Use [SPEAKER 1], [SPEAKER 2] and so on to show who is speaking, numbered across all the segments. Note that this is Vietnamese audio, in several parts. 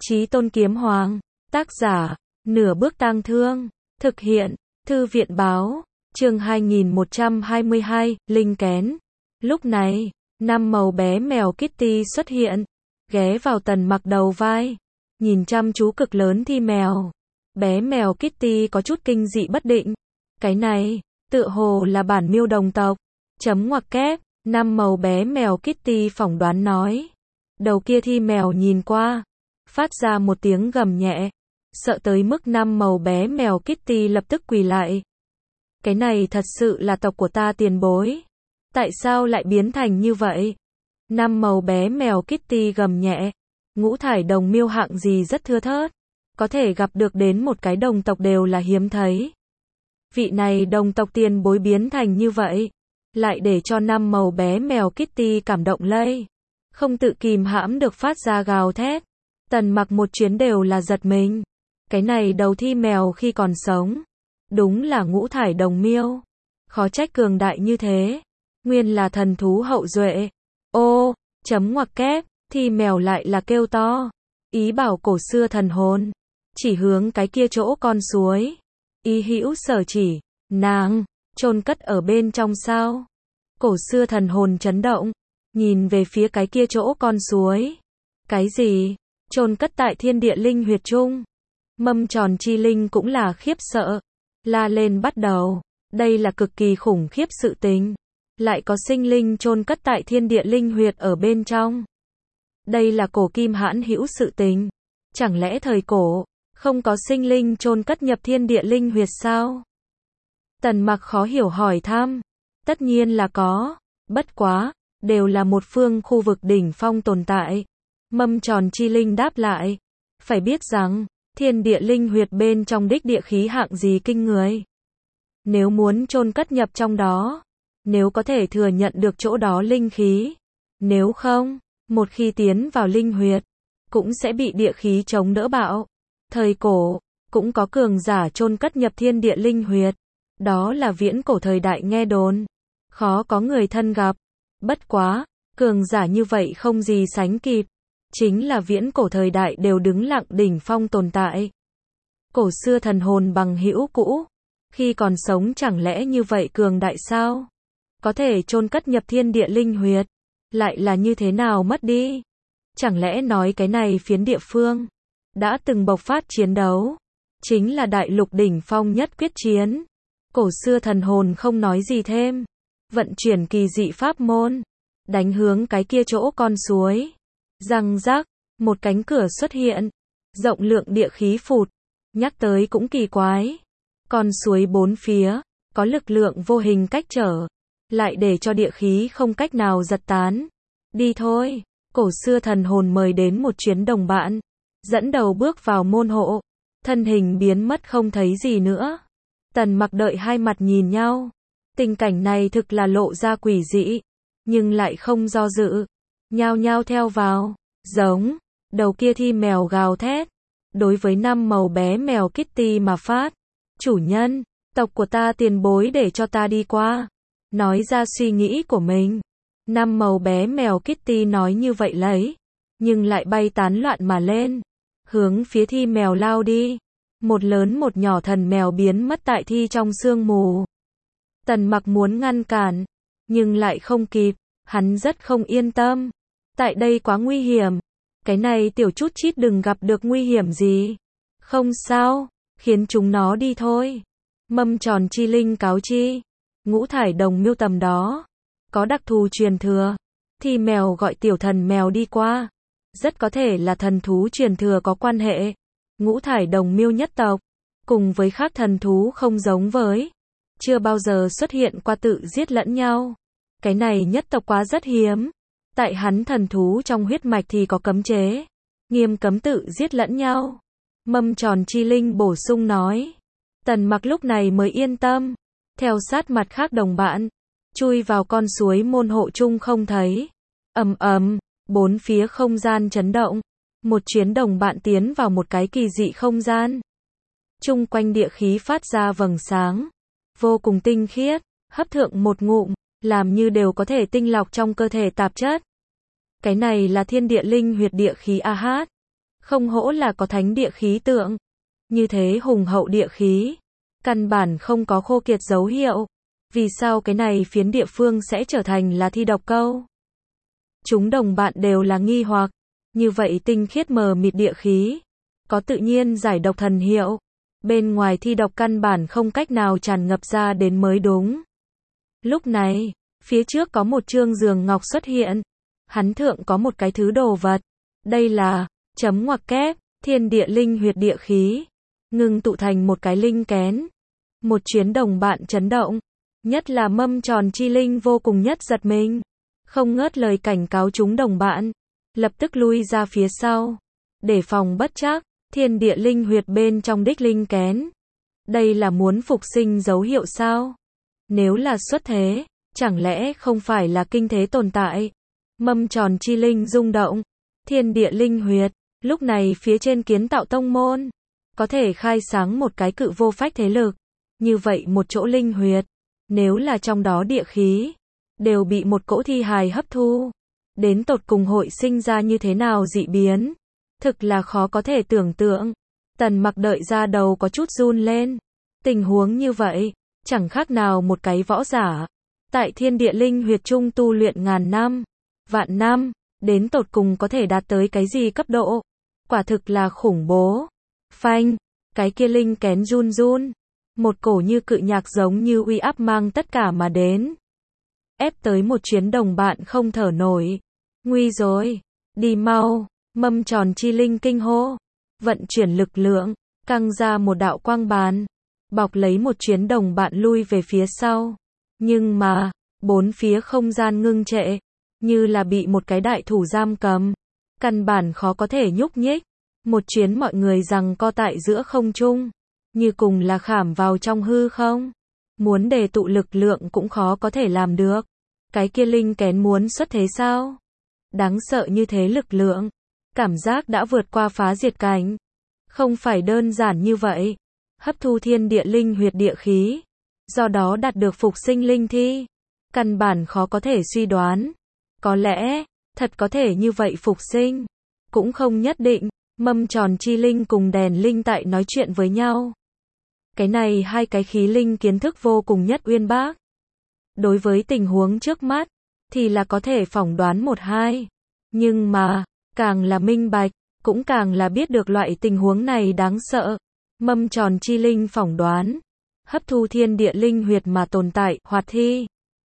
[SPEAKER 1] Chí Tôn Kiếm Hoàng, tác giả, Nửa Bước Tang Thương, thực hiện, Thư viện báo, chương 2122, Linh Kén. Lúc này, 5 màu bé mèo Kitty xuất hiện, ghé vào Tần Mặc đầu vai, nhìn chăm chú cực lớn thi mèo. Bé mèo Kitty có chút kinh dị bất định. Cái này, tựa hồ là bản miêu đồng tộc. Chấm ngoặc kép, 5 màu bé mèo Kitty phỏng đoán nói. Đầu kia thi mèo nhìn qua, phát ra một tiếng gầm nhẹ, sợ tới mức 5 màu bé mèo Kitty lập tức quỳ lại. Cái này thật sự là tộc của ta tiền bối. Tại sao lại biến thành như vậy? 5 màu bé mèo Kitty gầm nhẹ. Ngũ thải đồng miêu hạng gì rất thưa thớt. Có thể gặp được đến một cái đồng tộc đều là hiếm thấy. Vị này đồng tộc tiền bối biến thành như vậy, lại để cho 5 màu bé mèo Kitty cảm động lây. Không tự kìm hãm được phát ra gào thét. Tần Mặc một chuyến đều là giật mình. Cái này đầu thi mèo khi còn sống, đúng là ngũ thải đồng miêu. Khó trách cường đại như thế. Nguyên là thần thú hậu duệ. Ô, chấm ngoặc kép, thi mèo lại là kêu to. Ý bảo cổ xưa thần hồn. Chỉ hướng cái kia chỗ con suối. Ý hữu sở chỉ, nàng, chôn cất ở bên trong sao. Cổ xưa thần hồn chấn động. Nhìn về phía cái kia chỗ con suối. Cái gì? Chôn cất tại thiên địa linh huyệt chung. Mâm tròn chi linh cũng là khiếp sợ. La lên bắt đầu. Đây là cực kỳ khủng khiếp sự tình. Lại có sinh linh chôn cất tại thiên địa linh huyệt ở bên trong. Đây là cổ kim hãn hữu sự tình. Chẳng lẽ thời cổ, không có sinh linh chôn cất nhập thiên địa linh huyệt sao? Tần Mặc khó hiểu hỏi thăm. Tất nhiên là có. Bất quá, đều là một phương khu vực đỉnh phong tồn tại. Mâm tròn chi linh đáp lại. Phải biết rằng, thiên địa linh huyệt bên trong đích địa khí hạng gì kinh người. Nếu muốn chôn cất nhập trong đó, nếu có thể thừa nhận được chỗ đó linh khí, nếu không, một khi tiến vào linh huyệt, cũng sẽ bị địa khí chống đỡ bạo. Thời cổ, cũng có cường giả chôn cất nhập thiên địa linh huyệt. Đó là viễn cổ thời đại nghe đồn. Khó có người thân gặp. Bất quá, cường giả như vậy không gì sánh kịp. Chính là viễn cổ thời đại đều đứng lặng đỉnh phong tồn tại. Cổ xưa thần hồn bằng hữu cũ. Khi còn sống chẳng lẽ như vậy cường đại sao? Có thể chôn cất nhập thiên địa linh huyệt. Lại là như thế nào mất đi? Chẳng lẽ nói cái này phiến địa phương đã từng bộc phát chiến đấu. Chính là đại lục đỉnh phong nhất quyết chiến. Cổ xưa thần hồn không nói gì thêm. Vận chuyển kỳ dị pháp môn. Đánh hướng cái kia chỗ con suối. Răng rắc, một cánh cửa xuất hiện. Rộng lượng địa khí phụt. Nhắc tới cũng kỳ quái. Con suối bốn phía, có lực lượng vô hình cách trở. Lại để cho địa khí không cách nào giật tán. Đi thôi, cổ xưa thần hồn mời đến một chuyến đồng bạn. Dẫn đầu bước vào môn hộ. Thân hình biến mất không thấy gì nữa. Tần Mặc đợi hai mặt nhìn nhau. Tình cảnh này thực là lộ ra quỷ dị. Nhưng lại không do dự. Nhao nhao theo vào. Giống. Đầu kia thi mèo gào thét. Đối với 5 màu bé mèo Kitty mà phát. Chủ nhân, tộc của ta tiền bối để cho ta đi qua. Nói ra suy nghĩ của mình. 5 màu bé mèo Kitty nói như vậy lấy. Nhưng lại bay tán loạn mà lên. Hướng phía thi mèo lao đi. Một lớn một nhỏ thần mèo biến mất tại thi trong sương mù. Tần Mặc muốn ngăn cản. Nhưng lại không kịp. Hắn rất không yên tâm. Tại đây quá nguy hiểm. Cái này tiểu chút chít đừng gặp được nguy hiểm gì. Không sao. Khiến chúng nó đi thôi. Mâm tròn chi linh cáo chi. Ngũ thải đồng miêu tầm đó. Có đặc thù truyền thừa. Thì mèo gọi tiểu thần mèo đi qua. Rất có thể là thần thú truyền thừa có quan hệ. Ngũ thải đồng miêu nhất tộc. Cùng với khác thần thú không giống với. Chưa bao giờ xuất hiện qua tự giết lẫn nhau. Cái này nhất tộc quá rất hiếm. Tại hắn thần thú trong huyết mạch thì có cấm chế. Nghiêm cấm tự giết lẫn nhau. Mâm tròn chi linh bổ sung nói. Tần Mặc lúc này mới yên tâm. Theo sát mặt khác đồng bạn. Chui vào con suối môn hộ chung không thấy. Ầm ầm, bốn phía không gian chấn động. Một chuyến đồng bạn tiến vào một cái kỳ dị không gian. Chung quanh địa khí phát ra vầng sáng. Vô cùng tinh khiết. Hấp thượng một ngụm. Làm như đều có thể tinh lọc trong cơ thể tạp chất. Cái này là thiên địa linh huyệt địa khí AH. Không hổ là có thánh địa khí tượng. Như thế hùng hậu địa khí. Căn bản không có khô kiệt dấu hiệu. Vì sao cái này phiến địa phương sẽ trở thành là thi độc câu? Chúng đồng bạn đều là nghi hoặc. Như vậy tinh khiết mờ mịt địa khí. Có tự nhiên giải độc thần hiệu. Bên ngoài thi độc căn bản không cách nào tràn ngập ra đến mới đúng. Lúc này, phía trước có một trương giường ngọc xuất hiện. Hắn thượng có một cái thứ đồ vật. Đây là, chấm ngoặc kép, thiên địa linh huyệt địa khí. Ngưng tụ thành một cái linh kén. Một chuyến đồng bạn chấn động. Nhất là mâm tròn chi linh vô cùng nhất giật mình. Không ngớt lời cảnh cáo chúng đồng bạn. Lập tức lui ra phía sau. Để phòng bất trắc, thiên địa linh huyệt bên trong đích linh kén. Đây là muốn phục sinh dấu hiệu sao? Nếu là xuất thế, chẳng lẽ không phải là kinh thế tồn tại? Mâm tròn chi linh rung động. Thiên địa linh huyệt. Lúc này phía trên kiến tạo tông môn. Có thể khai sáng một cái cự vô phách thế lực. Như vậy một chỗ linh huyệt. Nếu là trong đó địa khí. Đều bị một cỗ thi hài hấp thu. Đến tột cùng hội sinh ra như thế nào dị biến. Thực là khó có thể tưởng tượng. Tần Mặc đợi ra đầu có chút run lên. Tình huống như vậy. Chẳng khác nào một cái võ giả. Tại thiên địa linh huyệt trung tu luyện ngàn năm. Vạn năm. Đến tột cùng có thể đạt tới cái gì cấp độ. Quả thực là khủng bố. Phanh. Cái kia linh kén run run. Một cổ như cự nhạc giống như uy áp mang tất cả mà đến. Ép tới một chuyến đồng bạn không thở nổi. Nguy rồi. Đi mau. Mâm tròn chi linh kinh hô. Vận chuyển lực lượng. Căng ra một đạo quang bàn. Bọc lấy một chuyến đồng bạn lui về phía sau. Nhưng mà, bốn phía không gian ngưng trệ. Như là bị một cái đại thủ giam cầm. Căn bản khó có thể nhúc nhích. Một chuyến mọi người giằng co tại giữa không trung. Như cùng là khảm vào trong hư không. Muốn đề tụ lực lượng cũng khó có thể làm được. Cái kia linh kén muốn xuất thế sao? Đáng sợ như thế lực lượng. Cảm giác đã vượt qua phá diệt cảnh. Không phải đơn giản như vậy. Hấp thu thiên địa linh huyệt địa khí. Do đó đạt được phục sinh linh thi. Căn bản khó có thể suy đoán. Có lẽ, thật có thể như vậy phục sinh. Cũng không nhất định. Mâm tròn chi linh cùng đèn linh tại nói chuyện với nhau. Cái này hai cái khí linh kiến thức vô cùng nhất uyên bác. Đối với tình huống trước mắt, thì là có thể phỏng đoán một hai. Nhưng mà, càng là minh bạch, cũng càng là biết được loại tình huống này đáng sợ. Mâm tròn chi linh phỏng đoán. Hấp thu thiên địa linh huyệt mà tồn tại, hoạt thi.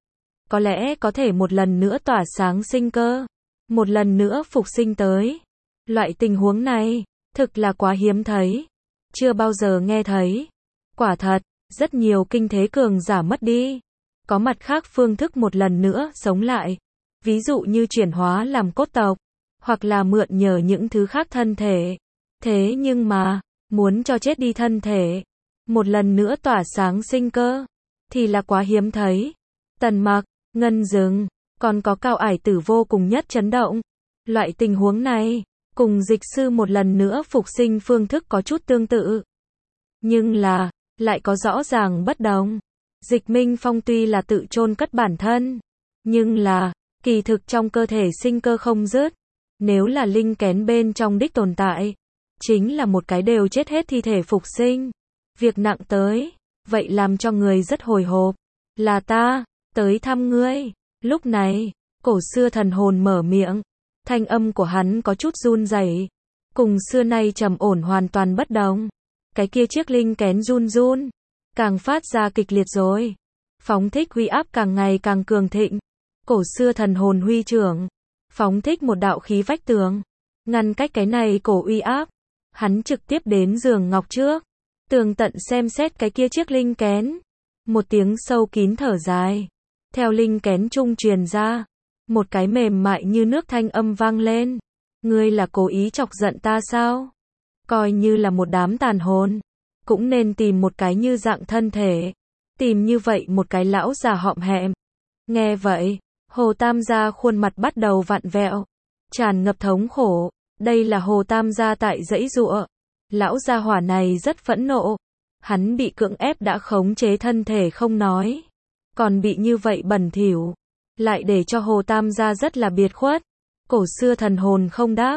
[SPEAKER 1] Có lẽ có thể một lần nữa tỏa sáng sinh cơ. Một lần nữa phục sinh tới. Loại tình huống này, thực là quá hiếm thấy. Chưa bao giờ nghe thấy. Quả thật, rất nhiều kinh thế cường giả mất đi. Có mặt khác phương thức một lần nữa sống lại. Ví dụ như chuyển hóa làm cốt tộc. Hoặc là mượn nhờ những thứ khác thân thể. Thế nhưng mà, muốn cho chết đi thân thể. Một lần nữa tỏa sáng sinh cơ. Thì là quá hiếm thấy. Tần Mặc, Ngân Dừng, còn có Cao Ải Tử vô cùng nhất chấn động. Loại tình huống này, cùng dịch sư một lần nữa phục sinh phương thức có chút tương tự. Nhưng là, lại có rõ ràng bất đồng. Dịch Minh Phong tuy là tự chôn cất bản thân. Nhưng là, kỳ thực trong cơ thể sinh cơ không dứt. Nếu là linh kén bên trong đích tồn tại. Chính là một cái đều chết hết thi thể phục sinh. Việc nặng tới. Vậy làm cho người rất hồi hộp. Là ta, tới thăm ngươi. Lúc này, cổ xưa thần hồn mở miệng. Thanh âm của hắn có chút run rẩy. Cùng xưa nay trầm ổn hoàn toàn bất đồng. Cái kia chiếc linh kén run run. Càng phát ra kịch liệt rồi. Phóng thích uy áp càng ngày càng cường thịnh. Cổ xưa thần hồn huy trưởng. Phóng thích một đạo khí vách tường. Ngăn cách cái này cổ uy áp. Hắn trực tiếp đến giường ngọc trước. Tường tận xem xét cái kia chiếc linh kén. Một tiếng sâu kín thở dài. Theo linh kén trung truyền ra. Một cái mềm mại như nước thanh âm vang lên. Ngươi là cố ý chọc giận ta sao? Coi như là một đám tàn hồn. Cũng nên tìm một cái như dạng thân thể. Tìm như vậy một cái lão già hõm hẹm. Nghe vậy, Hồ Tam gia khuôn mặt bắt đầu vặn vẹo. Tràn ngập thống khổ. Đây là Hồ Tam gia tại giãy giụa. Lão gia hỏa này rất phẫn nộ. Hắn bị cưỡng ép đã khống chế thân thể không nói. Còn bị như vậy bẩn thỉu. Lại để cho Hồ Tam gia rất là biệt khuất. Cổ xưa thần hồn không đáp.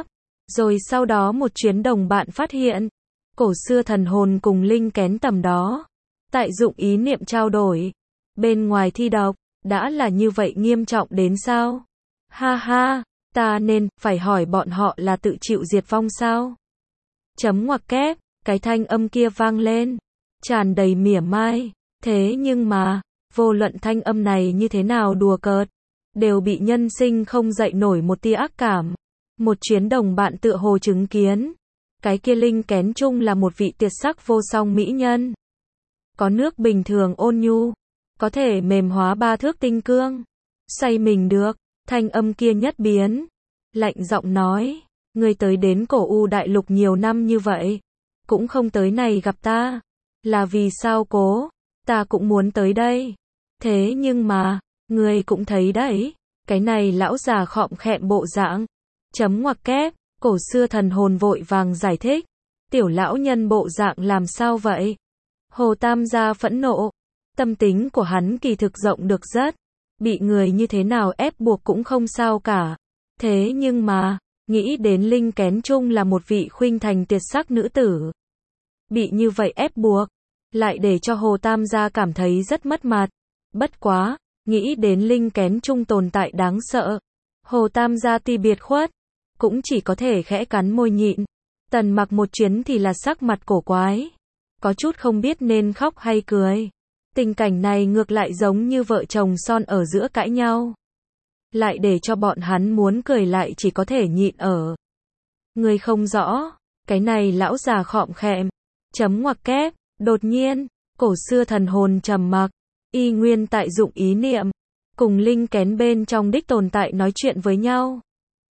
[SPEAKER 1] Rồi sau đó một chuyến đồng bạn phát hiện, cổ xưa thần hồn cùng linh kén tầm đó, tại dụng ý niệm trao đổi, bên ngoài thi độc, đã là như vậy nghiêm trọng đến sao? Ha ha, ta nên, phải hỏi bọn họ là tự chịu diệt vong sao? Chấm ngoặc kép, cái thanh âm kia vang lên, tràn đầy mỉa mai, thế nhưng mà, vô luận thanh âm này như thế nào đùa cợt, đều bị nhân sinh không dậy nổi một tia ác cảm. Một chuyến đồng bạn tựa hồ chứng kiến, cái kia linh kén chung là một vị tuyệt sắc vô song mỹ nhân. Có nước bình thường ôn nhu, có thể mềm hóa ba thước tinh cương, xoay mình được, thanh âm kia nhất biến, lạnh giọng nói, ngươi tới đến cổ U đại lục nhiều năm như vậy, cũng không tới này gặp ta, là vì sao cố, ta cũng muốn tới đây, thế nhưng mà, ngươi cũng thấy đấy, cái này lão già khọm khẹm bộ dạng, chấm ngoặc kép, cổ xưa thần hồn vội vàng giải thích, tiểu lão nhân bộ dạng làm sao vậy? Hồ Tam gia phẫn nộ, tâm tính của hắn kỳ thực rộng được rất, bị người như thế nào ép buộc cũng không sao cả, thế nhưng mà, nghĩ đến linh kén chung là một vị khuynh thành tuyệt sắc nữ tử, bị như vậy ép buộc, lại để cho Hồ Tam gia cảm thấy rất mất mặt, bất quá, nghĩ đến linh kén chung tồn tại đáng sợ, Hồ Tam gia tuy biệt khuất, cũng chỉ có thể khẽ cắn môi nhịn. Tần Mặc một chuyến thì là sắc mặt cổ quái, có chút không biết nên khóc hay cười. Tình cảnh này ngược lại giống như vợ chồng son ở giữa cãi nhau, lại để cho bọn hắn muốn cười lại chỉ có thể nhịn ở. Người không rõ, cái này lão già khọm khẹm, chấm ngoặc kép, đột nhiên, cổ xưa thần hồn trầm mặc, y nguyên tại dụng ý niệm, cùng linh kén bên trong đích tồn tại nói chuyện với nhau.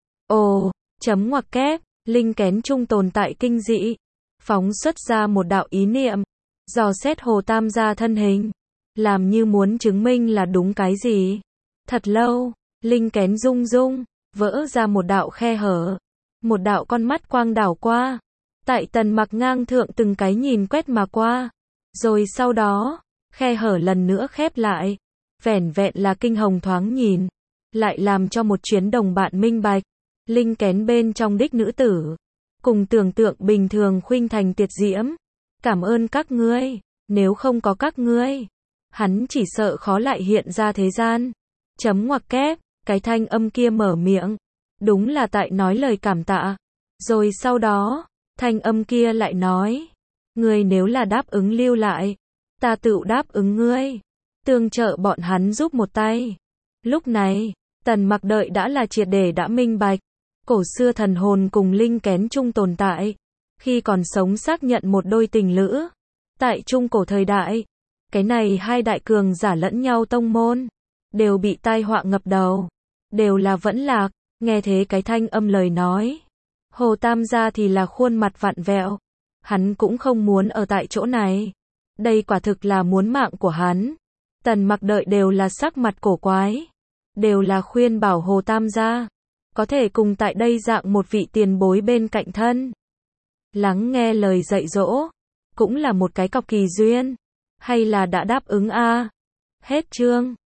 [SPEAKER 1] Ồ, chấm ngoặc kép, linh kén chung tồn tại kinh dị, phóng xuất ra một đạo ý niệm, dò xét Hồ Tam gia thân hình, làm như muốn chứng minh là đúng cái gì. Thật lâu, linh kén rung rung, vỡ ra một đạo khe hở, một đạo con mắt quang đảo qua, tại Tần Mặc ngang thượng từng cái nhìn quét mà qua, rồi sau đó, khe hở lần nữa khép lại, vẻn vẹn là kinh hồng thoáng nhìn, lại làm cho một chuyến đồng bạn minh bạch, linh kén bên trong đích nữ tử, cùng tưởng tượng bình thường khuynh thành tuyệt diễm, cảm ơn các ngươi, nếu không có các ngươi, hắn chỉ sợ khó lại hiện ra thế gian. Chấm ngoặc kép, cái thanh âm kia mở miệng, đúng là tại nói lời cảm tạ, rồi sau đó, thanh âm kia lại nói, ngươi nếu là đáp ứng lưu lại, ta tự đáp ứng ngươi, tương trợ bọn hắn giúp một tay. Lúc này, Tần Mặc đợi đã là triệt để đã minh bạch, cổ xưa thần hồn cùng linh kén chung tồn tại, khi còn sống xác nhận một đôi tình lữ, tại trung cổ thời đại, cái này hai đại cường giả lẫn nhau tông môn, đều bị tai họa ngập đầu, đều là vẫn lạc. Nghe thế cái thanh âm lời nói, Hồ Tam gia thì là khuôn mặt vặn vẹo, hắn cũng không muốn ở tại chỗ này, đây quả thực là muốn mạng của hắn. Tần Mặc đợi đều là sắc mặt cổ quái, đều là khuyên bảo Hồ Tam gia, có thể cùng tại đây dạng một vị tiền bối bên cạnh thân, lắng nghe lời dạy dỗ, cũng là một cái cọc kỳ duyên, hay là đã đáp ứng a. Hết chương.